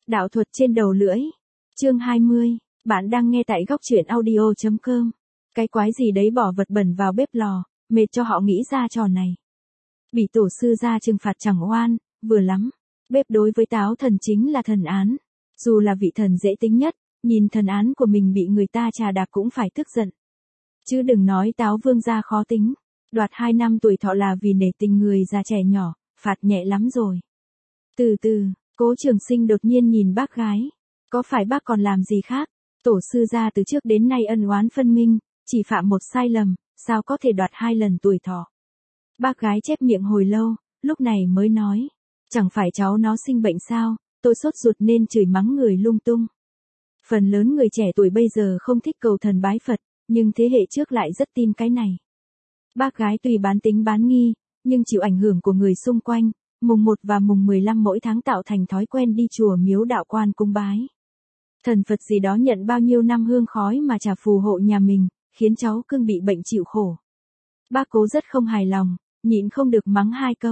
Đạo thuật trên đầu lưỡi. Chương 20. Bạn đang nghe tại góc truyện audio.com. Cái quái gì đấy bỏ vật bẩn vào bếp lò, mệt cho họ nghĩ ra trò này. Bị tổ sư ra trừng phạt chẳng oan, vừa lắm. Bếp đối với Táo Thần chính là thần án. Dù là vị thần dễ tính nhất, nhìn thần án của mình bị người ta trà đạp cũng phải tức giận. Chứ đừng nói Táo Vương gia khó tính. Đoạt 2 năm tuổi thọ là vì nể tình người già trẻ nhỏ, phạt nhẹ lắm rồi. Từ từ, Cố Trường Sinh đột nhiên nhìn bác gái. Có phải bác còn làm gì khác? Tổ sư gia từ trước đến nay ân oán phân minh, chỉ phạm một sai lầm, sao có thể đoạt 2 lần tuổi thọ? Bác gái chép miệng hồi lâu, lúc này mới nói. Chẳng phải cháu nó sinh bệnh sao, tôi sốt ruột nên chửi mắng người lung tung. Phần lớn người trẻ tuổi bây giờ không thích cầu thần bái Phật, nhưng thế hệ trước lại rất tin cái này. Bác gái tuy bán tính bán nghi, nhưng chịu ảnh hưởng của người xung quanh, mùng 1 và mùng 15 mỗi tháng tạo thành thói quen đi chùa miếu đạo quan cung bái. Thần Phật gì đó nhận bao nhiêu năm hương khói mà trả phù hộ nhà mình, khiến cháu cưng bị bệnh chịu khổ. Bác Cố rất không hài lòng, nhịn không được mắng 2 câu.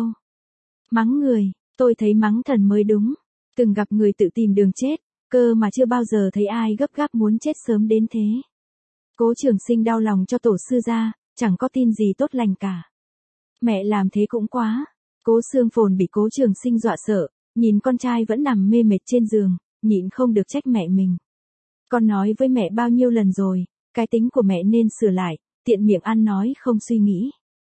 Mắng người, tôi thấy mắng thần mới đúng. Từng gặp người tự tìm đường chết, cơ mà chưa bao giờ thấy ai gấp gáp muốn chết sớm đến thế. Cố Trường Sinh đau lòng cho tổ sư gia, chẳng có tin gì tốt lành cả. Mẹ làm thế cũng quá. Cố Xương Phồn bị Cố Trường Sinh dọa sợ, nhìn con trai vẫn nằm mê mệt trên giường, nhịn không được trách mẹ mình. Con nói với mẹ bao nhiêu lần rồi, cái tính của mẹ nên sửa lại, tiện miệng ăn nói không suy nghĩ.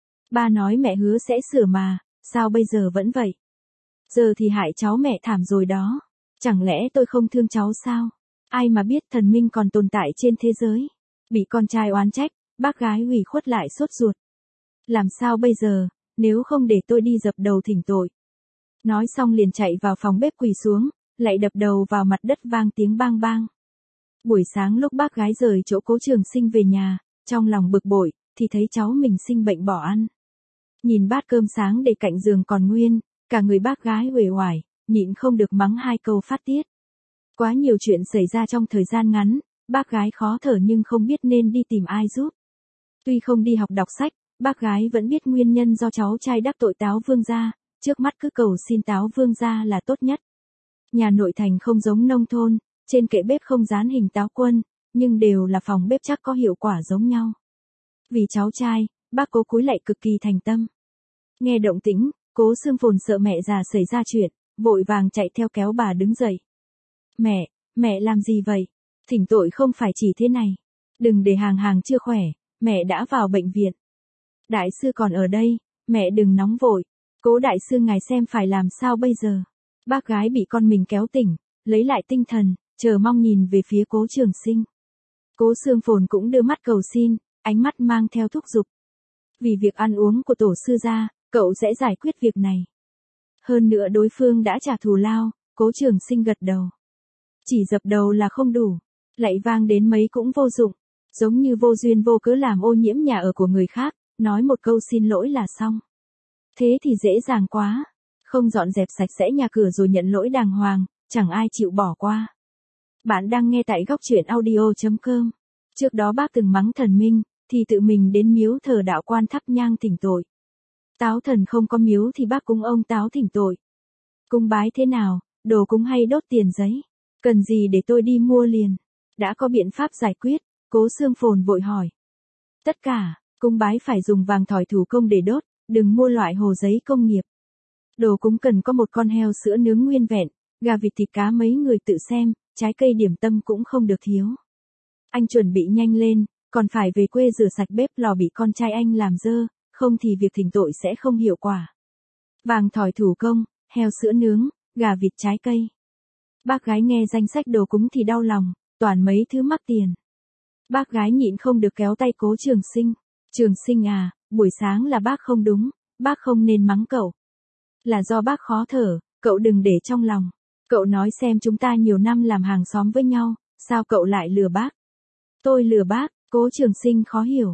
Ba nói mẹ hứa sẽ sửa mà, sao bây giờ vẫn vậy? Giờ thì hại cháu mẹ thảm rồi đó. Chẳng lẽ tôi không thương cháu sao? Ai mà biết thần minh còn tồn tại trên thế giới. Bị con trai oán trách, bác gái ủy khuất lại sốt ruột. Làm sao bây giờ, nếu không để tôi đi dập đầu thỉnh tội. Nói xong liền chạy vào phòng bếp quỳ xuống, lại đập đầu vào mặt đất vang tiếng bang bang. Buổi sáng lúc bác gái rời chỗ Cố Trường Sinh về nhà, trong lòng bực bội, thì thấy cháu mình sinh bệnh bỏ ăn. Nhìn bát cơm sáng để cạnh giường còn nguyên, cả người bác gái uể oải, nhịn không được mắng 2 câu phát tiết. Quá nhiều chuyện xảy ra trong thời gian ngắn, bác gái khó thở nhưng không biết nên đi tìm ai giúp. Tuy không đi học đọc sách, bác gái vẫn biết nguyên nhân do cháu trai đắc tội Táo Vương gia, trước mắt cứ cầu xin Táo Vương gia là tốt nhất. Nhà nội thành không giống nông thôn, trên kệ bếp không dán hình Táo Quân, nhưng đều là phòng bếp chắc có hiệu quả giống nhau. Vì cháu trai, bác Cố cúi lạy cực kỳ thành tâm. Nghe động tĩnh, Cố Xương Phồn sợ mẹ già xảy ra chuyện, vội vàng chạy theo kéo bà đứng dậy. Mẹ làm gì vậy? Thỉnh tội không phải chỉ thế này. Đừng để hàng chưa khỏe, mẹ đã vào bệnh viện. Đại sư còn ở đây, mẹ đừng nóng vội. Cố đại sư ngài xem phải làm sao bây giờ. Bác gái bị con mình kéo tỉnh, lấy lại tinh thần, chờ mong nhìn về phía Cố Trường Sinh. Cố Xương Phồn cũng đưa mắt cầu xin, ánh mắt mang theo thúc giục. Vì việc ăn uống của tổ sư gia, cậu sẽ giải quyết việc này. Hơn nữa đối phương đã trả thù lao, Cố Trường Sinh gật đầu. Chỉ dập đầu là không đủ, lạy vang đến mấy cũng vô dụng, giống như vô duyên vô cớ làm ô nhiễm nhà ở của người khác, nói một câu xin lỗi là xong. Thế thì dễ dàng quá, không dọn dẹp sạch sẽ nhà cửa rồi nhận lỗi đàng hoàng, chẳng ai chịu bỏ qua. Bạn đang nghe tại góc truyện audio.com. Trước đó bác từng mắng thần minh, thì tự mình đến miếu thờ đạo quan thắp nhang thỉnh tội. Táo thần không có miếu thì bác cúng ông Táo thỉnh tội. Cung bái thế nào, đồ cúng hay đốt tiền giấy? Cần gì để tôi đi mua liền? Đã có biện pháp giải quyết, Cố Xương Phồn vội hỏi. Tất cả, cung bái phải dùng vàng thỏi thủ công để đốt, đừng mua loại hồ giấy công nghiệp. Đồ cúng cần có một con heo sữa nướng nguyên vẹn, gà vịt thịt cá mấy người tự xem, trái cây điểm tâm cũng không được thiếu. Anh chuẩn bị nhanh lên, còn phải về quê rửa sạch bếp lò bị con trai anh làm dơ, không thì việc thỉnh tội sẽ không hiệu quả. Vàng thỏi thủ công, heo sữa nướng, gà vịt trái cây. Bác gái nghe danh sách đồ cúng thì đau lòng, toàn mấy thứ mắc tiền. Bác gái nhịn không được kéo tay Cố Trường Sinh. Trường Sinh à, buổi sáng là bác không đúng, bác không nên mắng cậu. Là do bác khó thở, cậu đừng để trong lòng. Cậu nói xem chúng ta nhiều năm làm hàng xóm với nhau, sao cậu lại lừa bác? Tôi lừa bác, Cố Trường Sinh khó hiểu.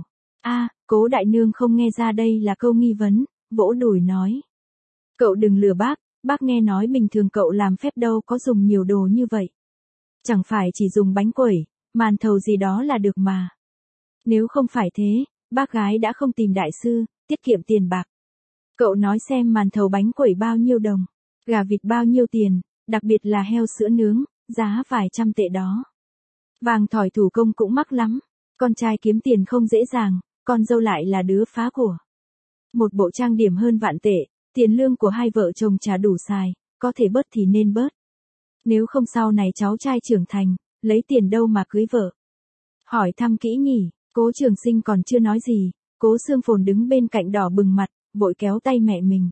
Cố đại nương không nghe ra đây là câu nghi vấn, vỗ đùi nói. Cậu đừng lừa bác nghe nói bình thường cậu làm phép đâu có dùng nhiều đồ như vậy. Chẳng phải chỉ dùng bánh quẩy, màn thầu gì đó là được mà. Nếu không phải thế, bác gái đã không tìm đại sư, tiết kiệm tiền bạc. Cậu nói xem màn thầu bánh quẩy bao nhiêu đồng, gà vịt bao nhiêu tiền, đặc biệt là heo sữa nướng, giá vài trăm tệ đó. Vàng thỏi thủ công cũng mắc lắm, con trai kiếm tiền không dễ dàng, con dâu lại là đứa phá của. Một bộ trang điểm hơn vạn tệ, tiền lương của hai vợ chồng chả đủ xài, có thể bớt thì nên bớt. Nếu không sau này cháu trai trưởng thành, lấy tiền đâu mà cưới vợ. Hỏi thăm kỹ nhỉ, Cố Trường Sinh còn chưa nói gì, Cố Xương Phồn đứng bên cạnh đỏ bừng mặt, vội kéo tay mẹ mình.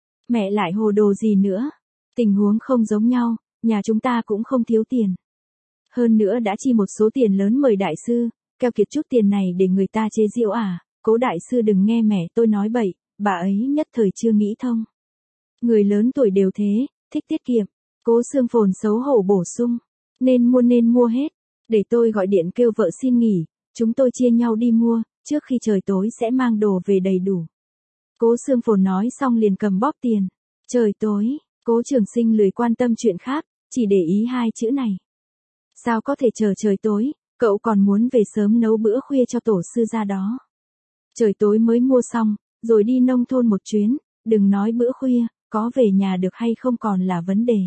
Mẹ lại hồ đồ gì nữa? Tình huống không giống nhau, nhà chúng ta cũng không thiếu tiền. Hơn nữa đã chi một số tiền lớn mời đại sư, keo kiệt chút tiền này để người ta chế giễu à, Cố đại sư đừng nghe mẹ tôi nói bậy, bà ấy nhất thời chưa nghĩ thông. Người lớn tuổi đều thế, thích tiết kiệm. Cố Xương Phồn xấu hổ bổ sung, nên mua hết, để tôi gọi điện kêu vợ xin nghỉ, chúng tôi chia nhau đi mua, trước khi trời tối sẽ mang đồ về đầy đủ. Cố Xương Phồn nói xong liền cầm bóp tiền. Trời tối, Cố Trường Sinh lười quan tâm chuyện khác, chỉ để ý hai chữ này. Sao có thể chờ trời tối, cậu còn muốn về sớm nấu bữa khuya cho tổ sư ra đó. Trời tối mới mua xong, rồi đi nông thôn một chuyến, đừng nói bữa khuya, có về nhà được hay không còn là vấn đề.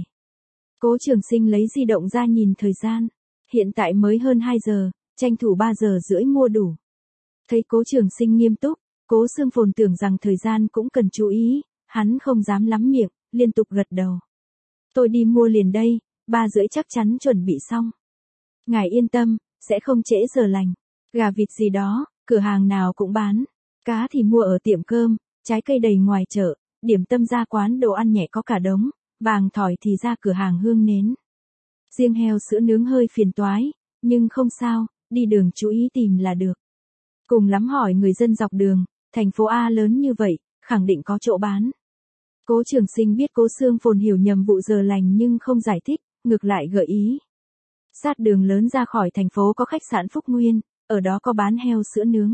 Cố Trường Sinh lấy di động ra nhìn thời gian. Hiện tại mới hơn 2 giờ, tranh thủ 3 giờ rưỡi mua đủ. Thấy Cố Trường Sinh nghiêm túc, Cố Xương Phồn tưởng rằng thời gian cũng cần chú ý, hắn không dám lắm miệng, liên tục gật đầu. Tôi đi mua liền đây, 3 rưỡi chắc chắn chuẩn bị xong. Ngài yên tâm, sẽ không trễ giờ lành. Gà vịt gì đó, cửa hàng nào cũng bán. Cá thì mua ở tiệm cơm, trái cây đầy ngoài chợ, điểm tâm ra quán đồ ăn nhẹ có cả đống, vàng thỏi thì ra cửa hàng hương nến. Riêng heo sữa nướng hơi phiền toái, nhưng không sao, đi đường chú ý tìm là được. Cùng lắm hỏi người dân dọc đường, thành phố A lớn như vậy, khẳng định có chỗ bán. Cố Trường Sinh biết Cố Xương Phồn hiểu nhầm vụ giờ lành nhưng không giải thích, ngược lại gợi ý. Sát đường lớn ra khỏi thành phố có khách sạn Phúc Nguyên, ở đó có bán heo sữa nướng.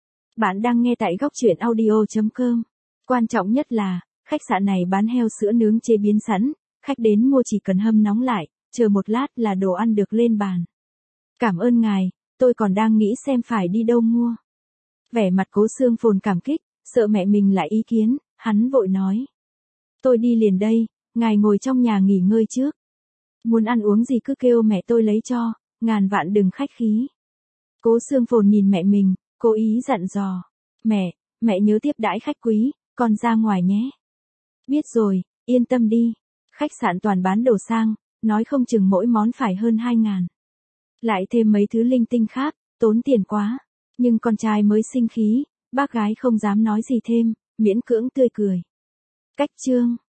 Bạn đang nghe tại góc truyện audio.com. Quan trọng nhất là, khách sạn này bán heo sữa nướng chế biến sẵn, khách đến mua chỉ cần hâm nóng lại, chờ một lát là đồ ăn được lên bàn. Cảm ơn ngài, tôi còn đang nghĩ xem phải đi đâu mua. Vẻ mặt Cố Xương Phồn cảm kích, sợ mẹ mình lại ý kiến, hắn vội nói. Tôi đi liền đây, ngài ngồi trong nhà nghỉ ngơi trước. Muốn ăn uống gì cứ kêu mẹ tôi lấy cho, ngàn vạn đừng khách khí. Cố Xương Phồn nhìn mẹ mình, cố ý dặn dò. Mẹ nhớ tiếp đãi khách quý, con ra ngoài nhé. Biết rồi, yên tâm đi. Khách sạn toàn bán đồ sang, nói không chừng mỗi món phải hơn 2.000. Lại thêm mấy thứ linh tinh khác, tốn tiền quá. Nhưng con trai mới sinh khí, bác gái không dám nói gì thêm, miễn cưỡng tươi cười. Cách chương